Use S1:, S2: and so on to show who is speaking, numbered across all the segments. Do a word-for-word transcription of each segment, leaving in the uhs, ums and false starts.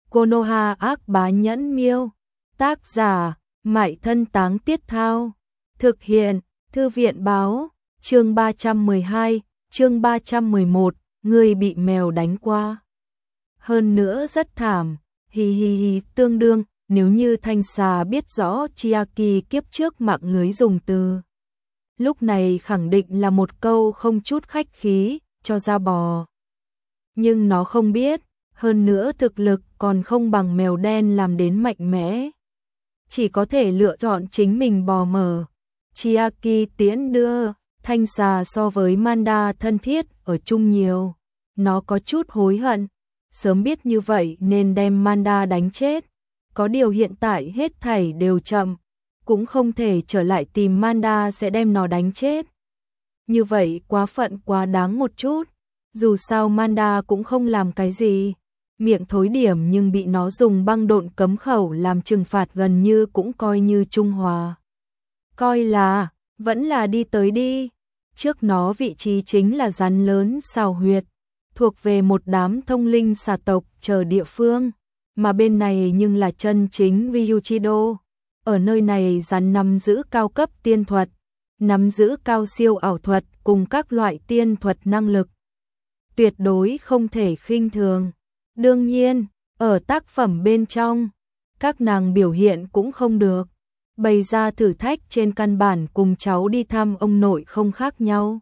S1: Konoha ác bá nhẫn miêu. Tác giả, Mại Thân Táng Tiết Thao. Thực hiện, Thư viện báo. Chương ba trăm mười hai, chương ba trăm mười một, người bị mèo đánh qua. Hơn nữa rất thảm, hi hi hi, tương đương, nếu như Thanh Xà biết rõ Chiaki kiếp trước mạng lưới dùng từ. Lúc này khẳng định là một câu không chút khách khí, cho ra bò. Nhưng nó không biết, hơn nữa thực lực còn không bằng mèo đen làm đến mạnh mẽ. Chỉ có thể lựa chọn chính mình bò mở. Chiaki tiễn đưa, Thanh Xà so với Manda thân thiết ở chung nhiều. Nó có chút hối hận, sớm biết như vậy nên đem Manda đánh chết. Có điều hiện tại hết thảy đều chậm, cũng không thể trở lại tìm Manda sẽ đem nó đánh chết. Như vậy quá phận quá đáng một chút. Dù sao Manda cũng không làm cái gì, miệng thối điểm nhưng bị nó dùng băng độn cấm khẩu làm trừng phạt gần như cũng coi như trung hòa. Coi là, vẫn là đi tới đi. Trước nó vị trí chính là rắn lớn xào huyệt, thuộc về một đám thông linh xà tộc chờ địa phương, mà bên này nhưng là chân chính Ryuchido. Ở nơi này rắn nắm giữ cao cấp tiên thuật, nắm giữ cao siêu ảo thuật cùng các loại tiên thuật năng lực. Tuyệt đối không thể khinh thường. Đương nhiên, ở tác phẩm bên trong, các nàng biểu hiện cũng không được. Bày ra thử thách trên căn bản cùng cháu đi thăm ông nội không khác nhau.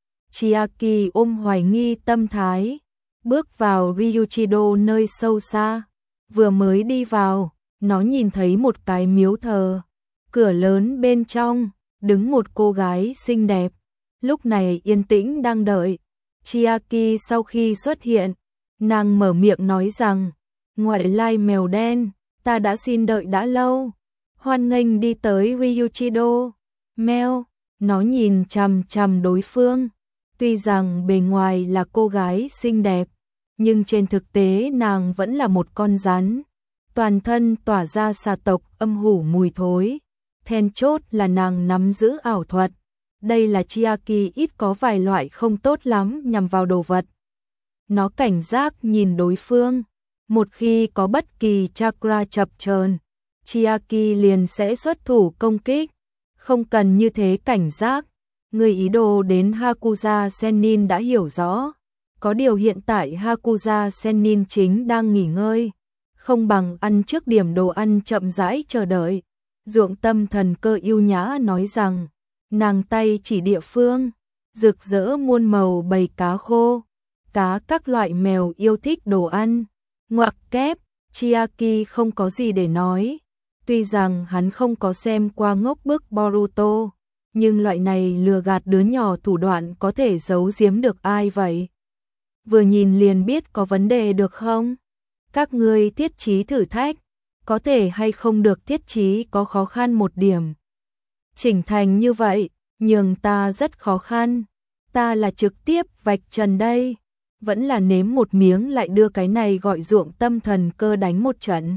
S1: Chiaki ôm hoài nghi tâm thái, bước vào Ryuchido nơi sâu xa. Vừa mới đi vào, nó nhìn thấy một cái miếu thờ. Cửa lớn bên trong, đứng một cô gái xinh đẹp. Lúc này yên tĩnh đang đợi. Chiaki sau khi xuất hiện, nàng mở miệng nói rằng, ngoại lai mèo đen, ta đã xin đợi đã lâu. Hoan nghênh đi tới Ryuchido. Mèo, nó nhìn chằm chằm đối phương. Tuy rằng bề ngoài là cô gái xinh đẹp, nhưng trên thực tế nàng vẫn là một con rắn. Toàn thân tỏa ra xà tộc âm hủ mùi thối. Then chốt là nàng nắm giữ ảo thuật. Đây là Chiaki ít có vài loại không tốt lắm nhằm vào đồ vật. Nó cảnh giác nhìn đối phương. Một khi có bất kỳ chakra chập chờn, Chiaki liền sẽ xuất thủ công kích. Không cần như thế cảnh giác. Người ý đồ đến Hakuza Sennin đã hiểu rõ. Có điều hiện tại Hakuza Sennin chính đang nghỉ ngơi. Không bằng ăn trước điểm đồ ăn chậm rãi chờ đợi. Ruộng Tâm Thần Cơ yêu nhã nói rằng, nàng tay chỉ địa phương, rực rỡ muôn màu bầy cá khô, cá các loại mèo yêu thích đồ ăn. Ngoặc kép, Chiaki không có gì để nói. Tuy rằng hắn không có xem qua ngốc bức Boruto, nhưng loại này lừa gạt đứa nhỏ thủ đoạn có thể giấu giếm được ai vậy? Vừa nhìn liền biết có vấn đề được không? Các ngươi thiết trí thử thách, có thể hay không được thiết trí có khó khăn một điểm. Chỉnh thành như vậy, nhường ta rất khó khăn. Ta là trực tiếp vạch trần đây. Vẫn là nếm một miếng lại đưa cái này gọi Ruộng Tâm Thần Cơ đánh một trận.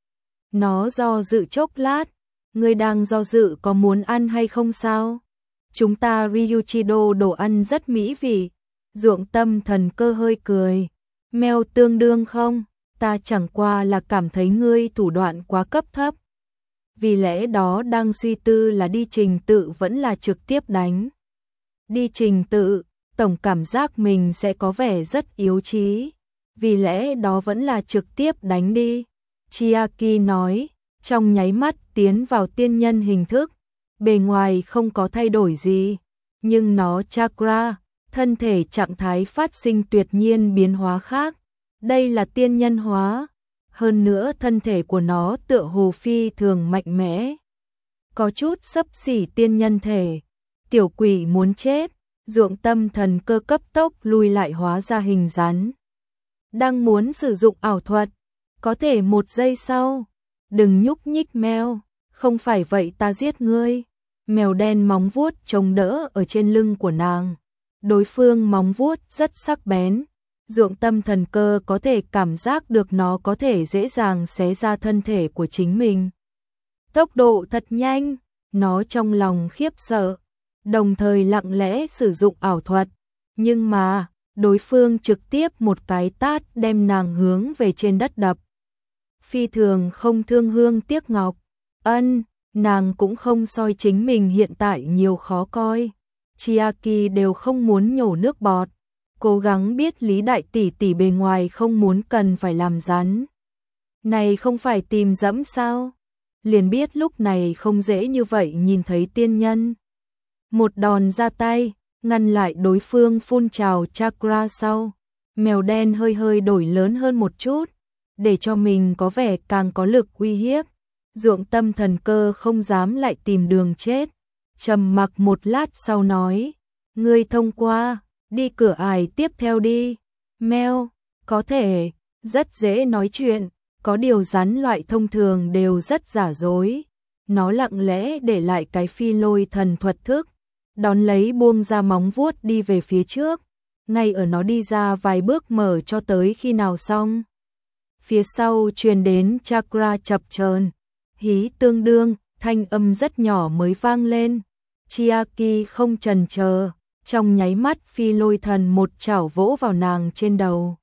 S1: Nó do dự chốc lát. Ngươi đang do dự có muốn ăn hay không sao? Chúng ta Ryuchido đồ ăn rất mỹ vị. Ruộng Tâm Thần Cơ hơi cười. Mèo tương đương không? Ta chẳng qua là cảm thấy ngươi thủ đoạn quá cấp thấp. Vì lẽ đó đang suy tư là đi trình tự vẫn là trực tiếp đánh. Đi trình tự, tổng cảm giác mình sẽ có vẻ rất yếu trí. Vì lẽ đó vẫn là trực tiếp đánh đi. Chiaki nói, trong nháy mắt tiến vào tiên nhân hình thức. Bề ngoài không có thay đổi gì, nhưng nó chakra, thân thể trạng thái phát sinh tuyệt nhiên biến hóa khác. Đây là tiên nhân hóa. Hơn nữa thân thể của nó tựa hồ phi thường mạnh mẽ. Có chút xấp xỉ tiên nhân thể. Tiểu quỷ muốn chết. Ruộng Tâm Thần Cơ cấp tốc lui lại hóa ra hình rắn. Đang muốn sử dụng ảo thuật. Có thể một giây sau. Đừng nhúc nhích mèo. Không phải vậy ta giết ngươi. Mèo đen móng vuốt chống đỡ ở trên lưng của nàng. Đối phương móng vuốt rất sắc bén. Ruộng Tâm Thần Cơ có thể cảm giác được nó có thể dễ dàng xé ra thân thể của chính mình. Tốc độ thật nhanh, nó trong lòng khiếp sợ, đồng thời lặng lẽ sử dụng ảo thuật. Nhưng mà, đối phương trực tiếp một cái tát đem nàng hướng về trên đất đập. phi thường không thương hương tiếc ngọc. Ân, nàng cũng không soi chính mình hiện tại nhiều khó coi. Chiaki đều không muốn nhổ nước bọt, cố gắng biết Lý đại tỷ tỷ bề ngoài không muốn cần phải làm rắn. Này không phải tìm dẫm sao? Liền biết lúc này không dễ như vậy nhìn thấy tiên nhân. Một đòn ra tay, ngăn lại đối phương phun trào chakra sau. Mèo đen hơi hơi đổi lớn hơn một chút, để cho mình có vẻ càng có lực uy hiếp. Ruộng Tâm Thần Cơ không dám lại tìm đường chết. Trầm mặc một lát sau nói, ngươi thông qua, đi cửa ải tiếp theo đi. Mèo, có thể, rất dễ nói chuyện, có điều rắn loại thông thường đều rất giả dối. Nó lặng lẽ để lại cái phi lôi thần thuật thức, đón lấy buông ra móng vuốt đi về phía trước. Ngay ở nó đi ra vài bước mở cho tới khi nào xong. Phía sau truyền đến chakra chập chờn, hí tương đương, thanh âm rất nhỏ mới vang lên. Chiaki không chần chờ, trong nháy mắt phi lôi thần một chảo vỗ vào nàng trên đầu.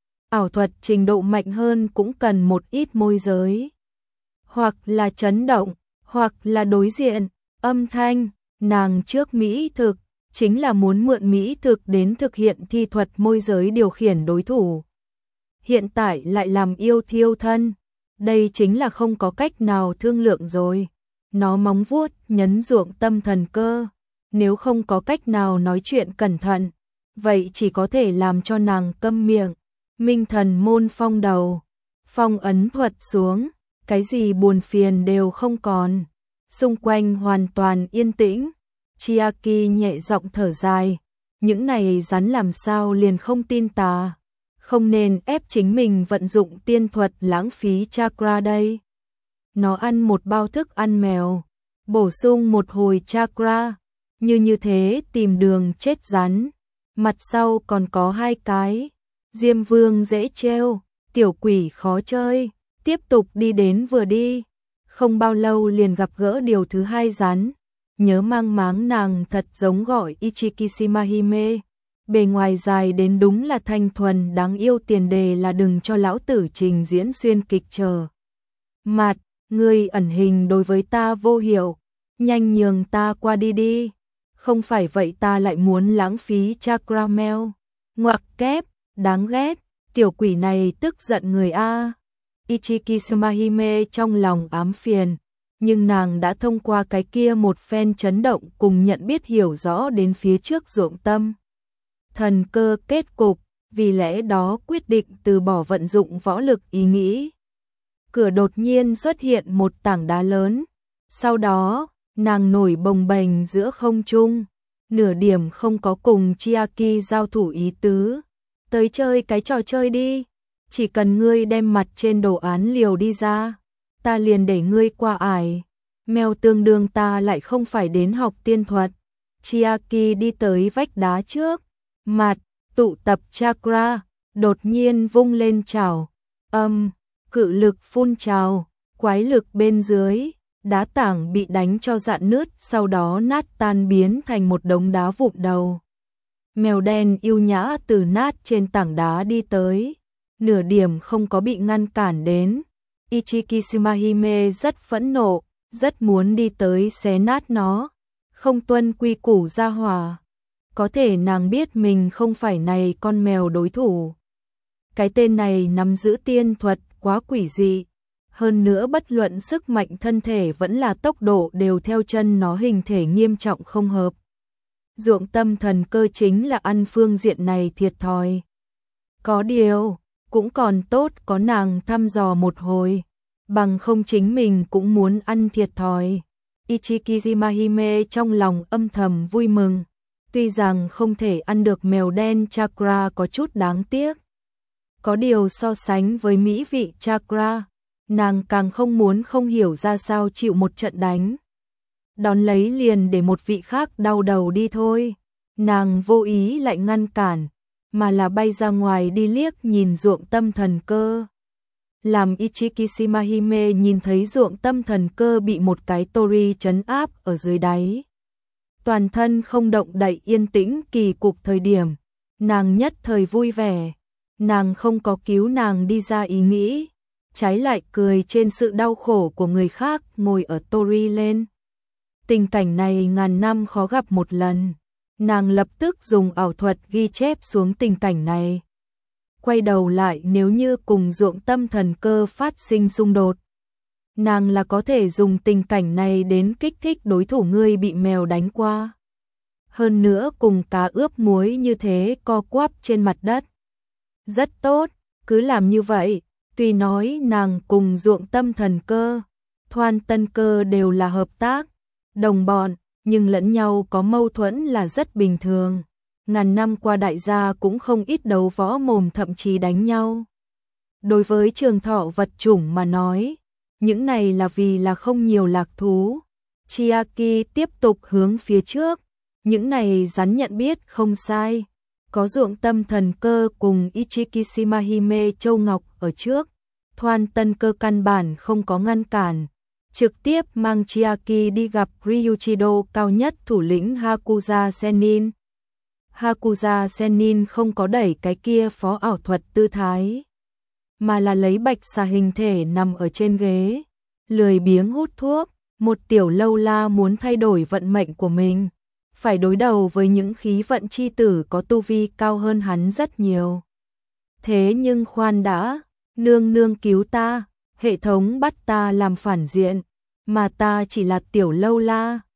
S1: Ảo thuật trình độ mạnh hơn cũng cần một ít môi giới. Hoặc là chấn động, hoặc là đối diện, âm thanh, nàng trước mỹ thực, chính là muốn mượn mỹ thực đến thực hiện thi thuật môi giới điều khiển đối thủ. Hiện tại lại làm yêu thiêu thân, đây chính là không có cách nào thương lượng rồi. Nó móng vuốt nhấn Ruộng Tâm Thần Cơ, nếu không có cách nào nói chuyện cẩn thận, vậy chỉ có thể làm cho nàng câm miệng. Minh thần môn phong đầu, phong ấn thuật xuống, cái gì buồn phiền đều không còn. Xung quanh hoàn toàn yên tĩnh. Chiaki nhẹ giọng thở dài, những này rắn làm sao liền không tin ta, không nên ép chính mình vận dụng tiên thuật lãng phí chakra đây. Nó ăn một bao thức ăn mèo, bổ sung một hồi chakra, như như thế tìm đường chết rắn. Mặt sau còn có hai cái, Diêm Vương dễ trêu, tiểu quỷ khó chơi, tiếp tục đi đến vừa đi. Không bao lâu liền gặp gỡ điều thứ hai rắn. Nhớ mang máng nàng thật giống gọi Ichikishima Hime. Bề ngoài dài đến đúng là thanh thuần đáng yêu, tiền đề là đừng cho lão tử trình diễn xuyên kịch chờ. Mặt, ngươi ẩn hình đối với ta vô hiệu, nhanh nhường ta qua đi đi. Không phải vậy ta lại muốn lãng phí chakra mèo. Ngoặc kép, đáng ghét, tiểu quỷ này tức giận người a. Ichikishima Hime trong lòng ám phiền. Nhưng nàng đã thông qua cái kia một phen chấn động cùng nhận biết hiểu rõ đến phía trước Ruộng Tâm Thần Cơ kết cục, vì lẽ đó quyết định từ bỏ vận dụng võ lực ý nghĩ. Cửa đột nhiên xuất hiện một tảng đá lớn, sau đó, nàng nổi bồng bềnh giữa không trung, nửa điểm không có cùng Chiaki giao thủ ý tứ. Tới chơi cái trò chơi đi, chỉ cần ngươi đem mặt trên đồ án liều đi ra, ta liền để ngươi qua ải. Mèo tương đương ta lại không phải đến học tiên thuật. Chiaki đi tới vách đá trước, mặt, tụ tập chakra, đột nhiên vung lên chảo. Âm, cự lực phun trào, quái lực bên dưới, đá tảng bị đánh cho rạn nứt, sau đó nát tan biến thành một đống đá vụn đầu. Mèo đen yêu nhã từ nát trên tảng đá đi tới, nửa điểm không có bị ngăn cản đến. Ichikishima Hime rất phẫn nộ, rất muốn đi tới xé nát nó, không tuân quy củ gia hỏa. Có thể nàng biết mình không phải này con mèo đối thủ. Cái tên này nắm giữ tiên thuật quá quỷ dị, hơn nữa bất luận sức mạnh thân thể vẫn là tốc độ đều theo chân nó hình thể nghiêm trọng không hợp. Ruộng Tâm Thần Cơ chính là ăn phương diện này thiệt thòi. Có điều, cũng còn tốt có nàng thăm dò một hồi, bằng không chính mình cũng muốn ăn thiệt thòi. Ichikishima Hime trong lòng âm thầm vui mừng, tuy rằng không thể ăn được mèo đen chakra có chút đáng tiếc. Có điều so sánh với mỹ vị chakra, nàng càng không muốn không hiểu ra sao chịu một trận đánh. Đón lấy liền để một vị khác đau đầu đi thôi. Nàng vô ý lại ngăn cản, mà là bay ra ngoài đi liếc nhìn Ruộng Tâm Thần Cơ. Làm Ichikishima Hime nhìn thấy Ruộng Tâm Thần Cơ bị một cái tori trấn áp ở dưới đáy, toàn thân không động đậy yên tĩnh kỳ cục thời điểm, nàng nhất thời vui vẻ. Nàng không có cứu nàng đi ra ý nghĩ, trái lại cười trên sự đau khổ của người khác ngồi ở Tori lên. Tình cảnh này ngàn năm khó gặp một lần. Nàng lập tức dùng ảo thuật ghi chép xuống tình cảnh này. Quay đầu lại, nếu như cùng ruộng tâm thần cơ phát sinh xung đột, nàng là có thể dùng tình cảnh này đến kích thích đối thủ ngươi bị mèo đánh qua. Hơn nữa cùng cá ướp muối như thế co quắp trên mặt đất. Rất tốt, cứ làm như vậy. Tuy nói nàng cùng ruộng tâm thần cơ, Thoan Tân Cơ đều là hợp tác, đồng bọn, nhưng lẫn nhau có mâu thuẫn là rất bình thường. Ngàn năm qua đại gia cũng không ít đấu võ mồm, thậm chí đánh nhau. Đối với Trường Thọ vật chủng mà nói, những này là vì là không nhiều lạc thú. Chiaki tiếp tục hướng phía trước, những này rắn nhận biết không sai. Có ruộng tâm thần cơ cùng Ichikishima Hime Châu Ngọc ở trước, Thoan Tân Cơ căn bản không có ngăn cản, trực tiếp mang Chiaki đi gặp Ryuchido cao nhất thủ lĩnh Hakuza Sennin. Hakuza Sennin không có đẩy cái kia phó ảo thuật tư thái, mà là lấy bạch xà hình thể nằm ở trên ghế, lười biếng hút thuốc. Một tiểu lâu la muốn thay đổi vận mệnh của mình, phải đối đầu với những khí vận chi tử có tu vi cao hơn hắn rất nhiều. Thế nhưng khoan đã, nương nương cứu ta, hệ thống bắt ta làm phản diện, mà ta chỉ là tiểu lâu la,